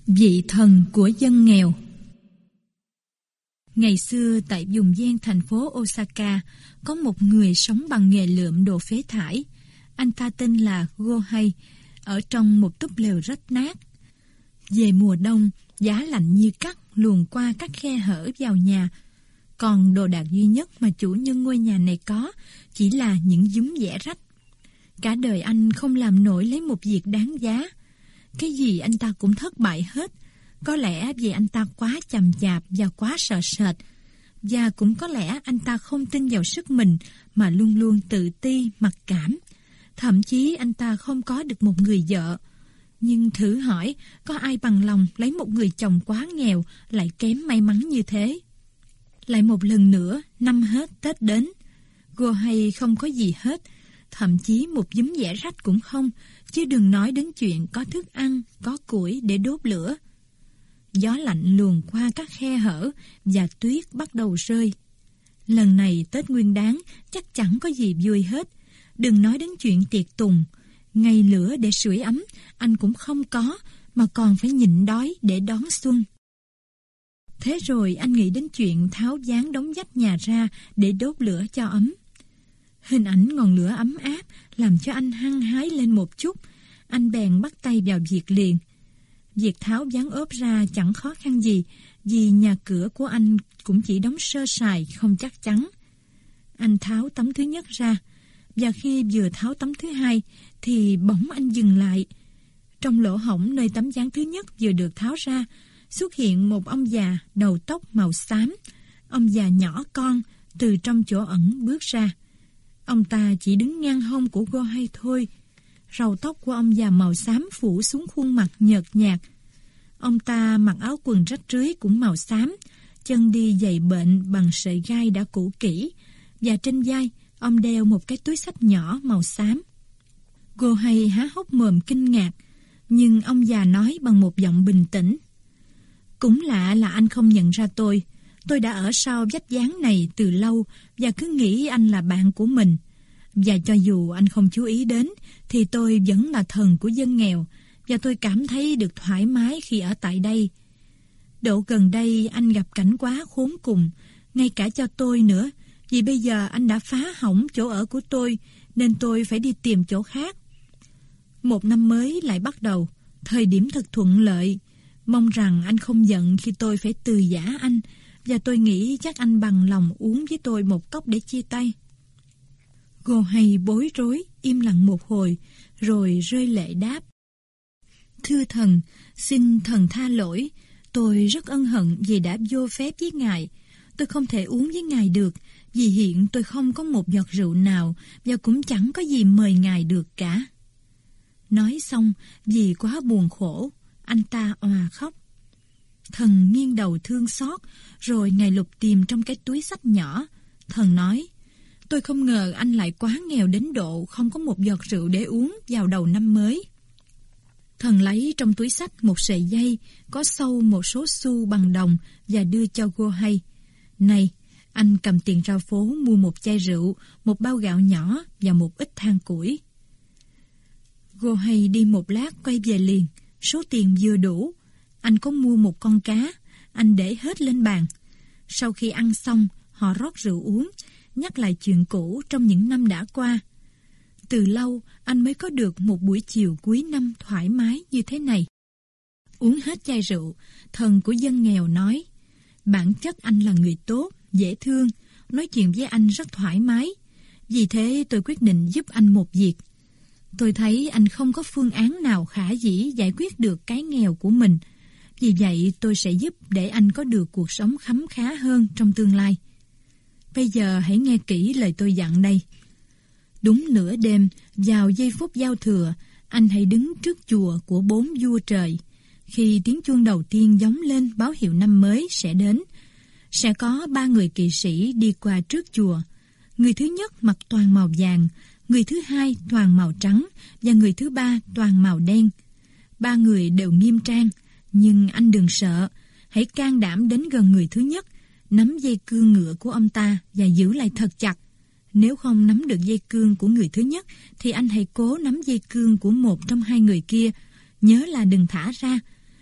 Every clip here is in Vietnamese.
Vị thần của dân nghèo. Ngày xưa tại vùng ven thành phố Osaka, có một người sống bằng nghề lượm đồ phế thải. Anh ta tên là Gohei, ở trong một túp lều rách nát. Về mùa đông, giá lạnh như cắt luồn qua các khe hở vào nhà. Còn đồ đạc duy nhất mà chủ nhân ngôi nhà này có chỉ là những dúm vẽ rách. Cả đời anh không làm nổi lấy một việc đáng giá. Cái gì anh ta cũng thất bại hết. Có lẽ vì anh ta quá chậm chạp và quá sợ sệt. Và cũng có lẽ anh ta không tin vào sức mình mà luôn luôn tự ti, mặc cảm. Thậm chí anh ta không có được một người vợ. Nhưng thử hỏi, có ai bằng lòng lấy một người chồng quá nghèo lại kém may mắn như thế? Lại một lần nữa, năm hết Tết đến. Gohei không có gì hết, thậm chí một dúm vẽ rách cũng không, chứ đừng nói đến chuyện có thức ăn, có củi để đốt lửa. Gió lạnh luồn qua các khe hở và tuyết bắt đầu rơi. Lần này Tết Nguyên Đán chắc chẳng có gì vui hết. Đừng nói đến chuyện tiệc tùng. Ngay lửa để sưởi ấm anh cũng không có, mà còn phải nhịn đói để đón xuân. Thế rồi anh nghĩ đến chuyện tháo dáng đống vách nhà ra để đốt lửa cho ấm. Hình ảnh ngọn lửa ấm áp làm cho anh hăng hái lên một chút. Anh bèn bắt tay vào việc liền. Việc tháo ván ốp ra chẳng khó khăn gì, vì nhà cửa của anh cũng chỉ đóng sơ sài, không chắc chắn. Anh tháo tấm thứ nhất ra, và khi vừa tháo tấm thứ hai thì bỗng anh dừng lại. Trong lỗ hổng nơi tấm ván thứ nhất vừa được tháo ra, xuất hiện một ông già đầu tóc màu xám. Ông già nhỏ con từ trong chỗ ẩn bước ra. Ông ta chỉ đứng ngang hông của Gohei thôi. Râu tóc của ông già màu xám phủ xuống khuôn mặt nhợt nhạt. Ông ta mặc áo quần rách rưới cũng màu xám, chân đi giày bệnh bằng sợi gai đã cũ kỹ, và trên vai ông đeo một cái túi xách nhỏ màu xám. Gohei há hốc mồm kinh ngạc, nhưng ông già nói bằng một giọng bình tĩnh: "Cũng lạ là anh không nhận ra tôi. Tôi đã ở sau vách dán này từ lâu và cứ nghĩ anh là bạn của mình. Và cho dù anh không chú ý đến thì tôi vẫn là thần của dân nghèo, và tôi cảm thấy được thoải mái khi ở tại đây. Độ gần đây anh gặp cảnh quá khốn cùng, ngay cả cho tôi nữa, vì bây giờ anh đã phá hỏng chỗ ở của tôi, nên tôi phải đi tìm chỗ khác. Một năm mới lại bắt đầu, thời điểm thật thuận lợi. Mong rằng anh không giận khi tôi phải từ giã anh, và tôi nghĩ chắc anh bằng lòng uống với tôi một cốc để chia tay." Gohei bối rối, im lặng một hồi, rồi rơi lệ đáp: "Thưa thần, xin thần tha lỗi. Tôi rất ân hận vì đã vô phép với ngài. Tôi không thể uống với ngài được, vì hiện tôi không có một giọt rượu nào, và cũng chẳng có gì mời ngài được cả." Nói xong, vì quá buồn khổ, anh ta òa khóc. Thần nghiêng đầu thương xót, rồi ngài lục tìm trong cái túi xách nhỏ. Thần nói: "Tôi không ngờ anh lại quá nghèo đến độ không có một giọt rượu để uống vào đầu năm mới." Thần lấy trong túi xách một sợi dây có sâu một số xu bằng đồng và đưa cho Gohei. "Này, anh cầm tiền ra phố mua một chai rượu, một bao gạo nhỏ và một ít than củi." Gohei đi một lát quay về liền. Số tiền vừa đủ. Anh có mua một con cá, anh để hết lên bàn. Sau khi ăn xong, họ rót rượu uống, nhắc lại chuyện cũ trong những năm đã qua. Từ lâu, anh mới có được một buổi chiều cuối năm thoải mái như thế này. Uống hết chai rượu, thần của dân nghèo nói: "Bản chất anh là người tốt, dễ thương, nói chuyện với anh rất thoải mái. Vì thế tôi quyết định giúp anh một việc. Tôi thấy anh không có phương án nào khả dĩ giải quyết được cái nghèo của mình. Vì vậy tôi sẽ giúp để anh có được cuộc sống khấm khá hơn trong tương lai. Bây giờ hãy nghe kỹ lời tôi dặn đây. Đúng nửa đêm, vào giây phút giao thừa, anh hãy đứng trước chùa của 4 vua trời. Khi tiếng chuông đầu tiên gióng lên báo hiệu năm mới sẽ đến, sẽ có 3 người kỵ sĩ đi qua trước chùa. Người thứ nhất mặc toàn màu vàng, người thứ hai toàn màu trắng và người thứ ba toàn màu đen. 3 người đều nghiêm trang, nhưng anh đừng sợ, hãy can đảm đến gần người thứ nhất, nắm dây cương ngựa của ông ta và giữ lại thật chặt. Nếu không nắm được dây cương của người thứ nhất thì anh hãy cố nắm dây cương của một trong 2 người kia, nhớ là đừng thả ra.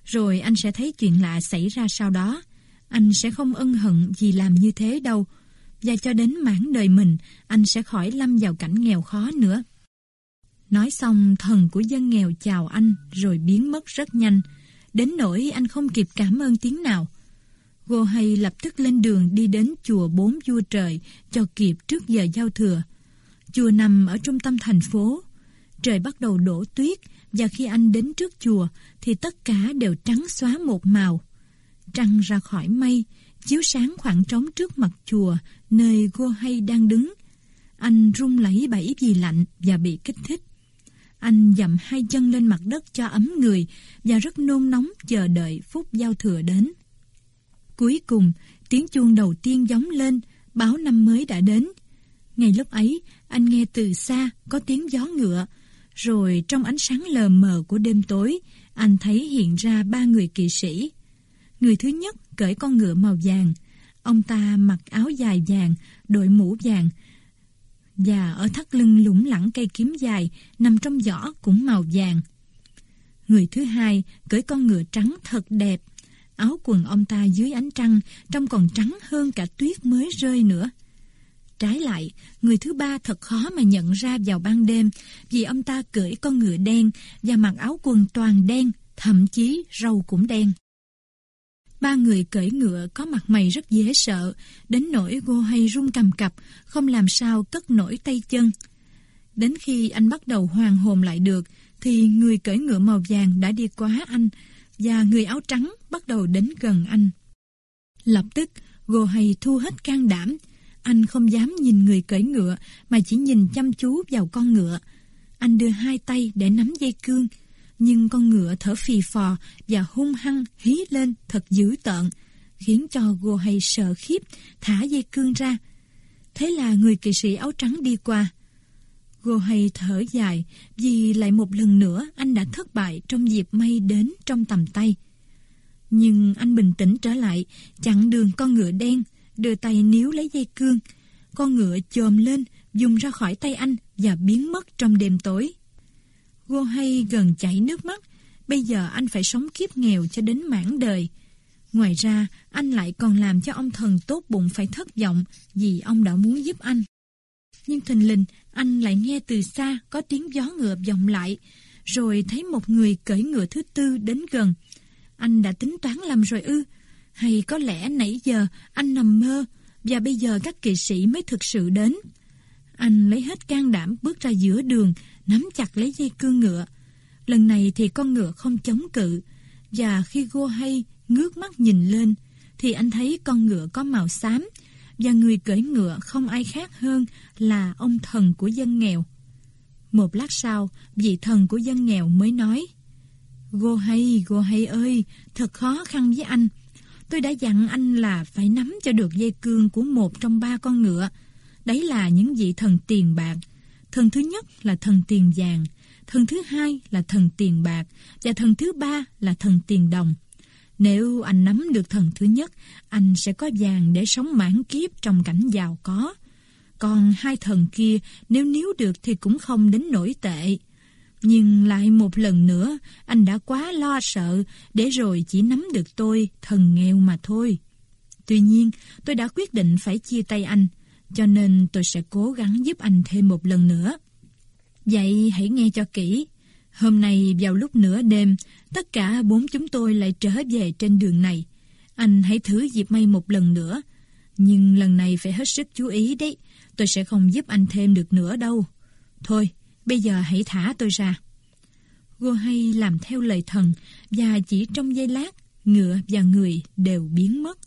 rồi anh sẽ thấy chuyện lạ xảy ra sau đó. Anh sẽ không ân hận vì làm như thế đâu. Và cho đến mãn đời mình, anh sẽ khỏi lâm vào cảnh nghèo khó nữa. Nói xong, thần của dân nghèo chào anh rồi biến mất rất nhanh, đến nỗi anh không kịp cảm ơn tiếng nào. Go-hay lập tức lên đường đi đến chùa Bốn Vua Trời cho kịp trước giờ giao thừa. Chùa nằm ở trung tâm thành phố. Trời bắt đầu đổ tuyết, và khi anh đến trước chùa thì tất cả đều trắng xóa một màu. Trăng ra khỏi mây, chiếu sáng khoảng trống trước mặt chùa nơi Go-hay đang đứng. Anh run lẩy bẩy vì lạnh và bị kích thích. Anh dậm hai chân lên mặt đất cho ấm người và rất nôn nóng chờ đợi phút giao thừa đến. Cuối cùng, tiếng chuông đầu tiên gióng lên, báo năm mới đã đến. Ngay lúc ấy, anh nghe từ xa có tiếng gió ngựa, rồi trong ánh sáng lờ mờ của đêm tối, anh thấy hiện ra 3 người kỵ sĩ. Người thứ nhất cởi con ngựa màu vàng. Ông ta mặc áo dài vàng, đội mũ vàng, và ở thắt lưng lủng lẳng cây kiếm dài nằm trong giỏ cũng màu vàng. Người thứ hai cởi con ngựa trắng thật đẹp. Áo quần ông ta dưới ánh trăng trông còn trắng hơn cả tuyết mới rơi nữa. Trái lại, người thứ ba thật khó mà nhận ra vào ban đêm, vì ông ta cưỡi con ngựa đen và mặc áo quần toàn đen, thậm chí râu cũng đen. 3 người cưỡi ngựa có mặt mày rất dễ sợ, đến nỗi Go-hay run cầm cập, không làm sao cất nổi tay chân. Đến khi anh bắt đầu hoàn hồn lại được, thì người cưỡi ngựa màu vàng đã đi quá anh, và người áo trắng bắt đầu đến gần anh. Lập tức, Go-hay thu hết can đảm. Anh không dám nhìn người cưỡi ngựa, mà chỉ nhìn chăm chú vào con ngựa. Anh đưa 2 tay để nắm dây cương, nhưng con ngựa thở phì phò và hung hăng hí lên thật dữ tợn, khiến cho Go-hay sợ khiếp, thả dây cương ra. Thế là người kỵ sĩ áo trắng đi qua. Go-hay thở dài, vì lại một lần nữa anh đã thất bại trong dịp may đến trong tầm tay. Nhưng anh bình tĩnh trở lại, chặn đường con ngựa đen, đưa tay níu lấy dây cương. Con ngựa chồm lên, dùng ra khỏi tay anh và biến mất trong đêm tối. Go-hay gần chảy nước mắt. Bây giờ anh phải sống kiếp nghèo cho đến mãn đời. Ngoài ra, anh lại còn làm cho ông thần tốt bụng phải thất vọng, vì ông đã muốn giúp anh. Nhưng thình lình, anh lại nghe từ xa có tiếng gió ngựa vọng lại, rồi thấy một người cưỡi ngựa thứ tư đến gần. Anh đã tính toán lầm rồi ư? Hay có lẽ nãy giờ anh nằm mơ, và bây giờ các kỵ sĩ mới thực sự đến? Anh lấy hết can đảm bước ra giữa đường, nắm chặt lấy dây cương ngựa. Lần này thì con ngựa không chống cự, và khi Go-hay ngước mắt nhìn lên, thì anh thấy con ngựa có màu xám, và người cưỡi ngựa không ai khác hơn là ông thần của dân nghèo. Một lát sau, vị thần của dân nghèo mới nói: Go-hay, Go-hay ơi, thật khó khăn với anh. Tôi đã dặn anh là phải nắm cho được dây cương của một trong 3 con ngựa. Đấy là những vị thần tiền bạc. Thần thứ nhất là thần tiền vàng, thần thứ hai là thần tiền bạc, và thần thứ 3 là thần tiền đồng. Nếu anh nắm được thần thứ nhất, anh sẽ có vàng để sống mãn kiếp trong cảnh giàu có. Còn 2 thần kia, nếu níu được thì cũng không đến nỗi tệ. Nhưng lại một lần nữa, anh đã quá lo sợ, để rồi chỉ nắm được tôi, thần nghèo mà thôi. Tuy nhiên, tôi đã quyết định phải chia tay anh, cho nên tôi sẽ cố gắng giúp anh thêm một lần nữa. Vậy hãy nghe cho kỹ. Hôm nay vào lúc nửa đêm, tất cả 4 chúng tôi lại trở về trên đường này. Anh hãy thử dịp may một lần nữa. Nhưng lần này phải hết sức chú ý đấy. Tôi sẽ không giúp anh thêm được nữa đâu. Thôi, bây giờ hãy thả tôi ra. Go-hay làm theo lời thần, và chỉ trong giây lát, ngựa và người đều biến mất.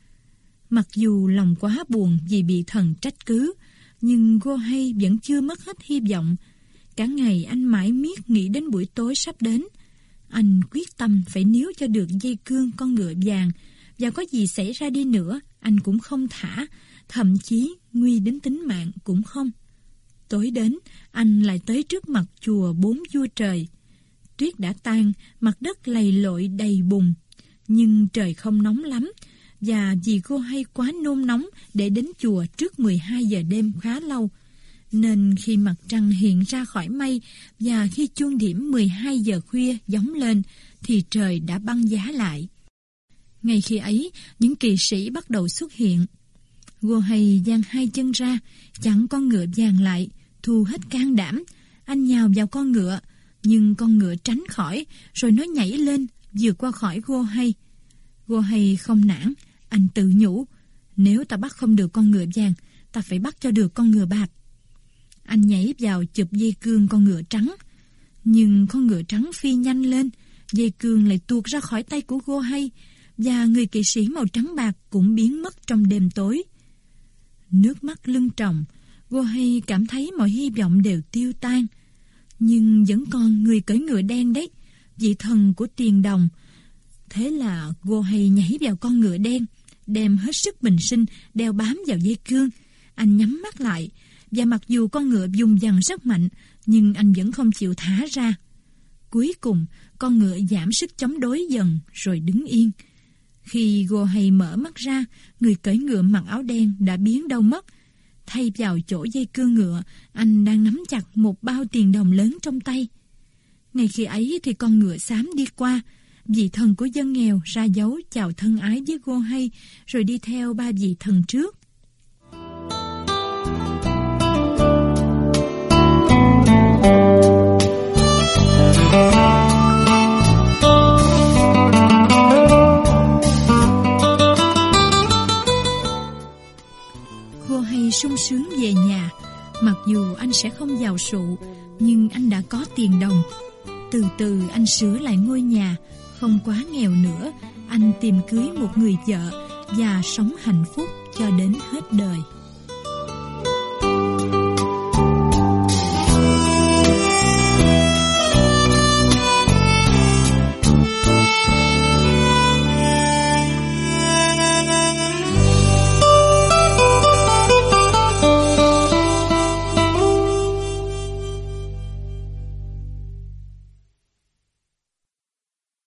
Mặc dù lòng quá buồn vì bị thần trách cứ, nhưng Go-hay vẫn chưa mất hết hy vọng. Cả ngày anh mãi miết nghĩ đến buổi tối sắp đến. Anh quyết tâm phải níu cho được dây cương con ngựa vàng, và có gì xảy ra đi nữa, anh cũng không thả, thậm chí nguy đến tính mạng cũng không. Tối đến, anh lại tới trước mặt chùa Bốn Vua Trời. Tuyết đã tan, mặt đất lầy lội đầy bùn, nhưng trời không nóng lắm, và vì Go-hay quá nôn nóng để đến chùa trước 12 giờ đêm khá lâu, nên khi mặt trăng hiện ra khỏi mây và khi chuông điểm 12 giờ khuya gióng lên, thì trời đã băng giá lại. Ngay khi ấy, những kỵ sĩ bắt đầu xuất hiện. Go-hay giang hai chân ra, chặn con ngựa vàng lại, thu hết can đảm. Anh nhào vào con ngựa, nhưng con ngựa tránh khỏi, rồi nó nhảy lên, vượt qua khỏi Go-hay. Go-hay không nản, anh tự nhủ, nếu ta bắt không được con ngựa vàng, ta phải bắt cho được con ngựa bạc. Anh nhảy vào chụp dây cương con ngựa trắng, nhưng con ngựa trắng phi nhanh lên, dây cương lại tuột ra khỏi tay của Go-hay, và người kỵ sĩ màu trắng bạc cũng biến mất trong đêm tối. Nước mắt lưng tròng, Go-hay cảm thấy mọi hy vọng đều tiêu tan. Nhưng vẫn còn người cưỡi ngựa đen đấy, vị thần của tiền đồng. Thế là Go-hay nhảy vào con ngựa đen, đem hết sức bình sinh đeo bám vào dây cương. Anh nhắm mắt lại, và mặc dù con ngựa vùng vằng rất mạnh, nhưng anh vẫn không chịu thả ra. Cuối cùng, con ngựa giảm sức chống đối dần rồi đứng yên. Khi Go-hay mở mắt ra, người cưỡi ngựa mặc áo đen đã biến đâu mất. Thay vào chỗ dây cương ngựa, anh đang nắm chặt một bao tiền đồng lớn trong tay. Ngay khi ấy thì con ngựa xám đi qua. Vị thần của dân nghèo ra dấu chào thân ái với Go-hay, rồi đi theo ba vị thần trước. Go-hay sung sướng về nhà. Mặc dù anh sẽ không giàu sụ, nhưng anh đã có tiền đồng. Từ từ anh sửa lại ngôi nhà, không quá nghèo nữa. Anh tìm cưới một người vợ và sống hạnh phúc cho đến hết đời.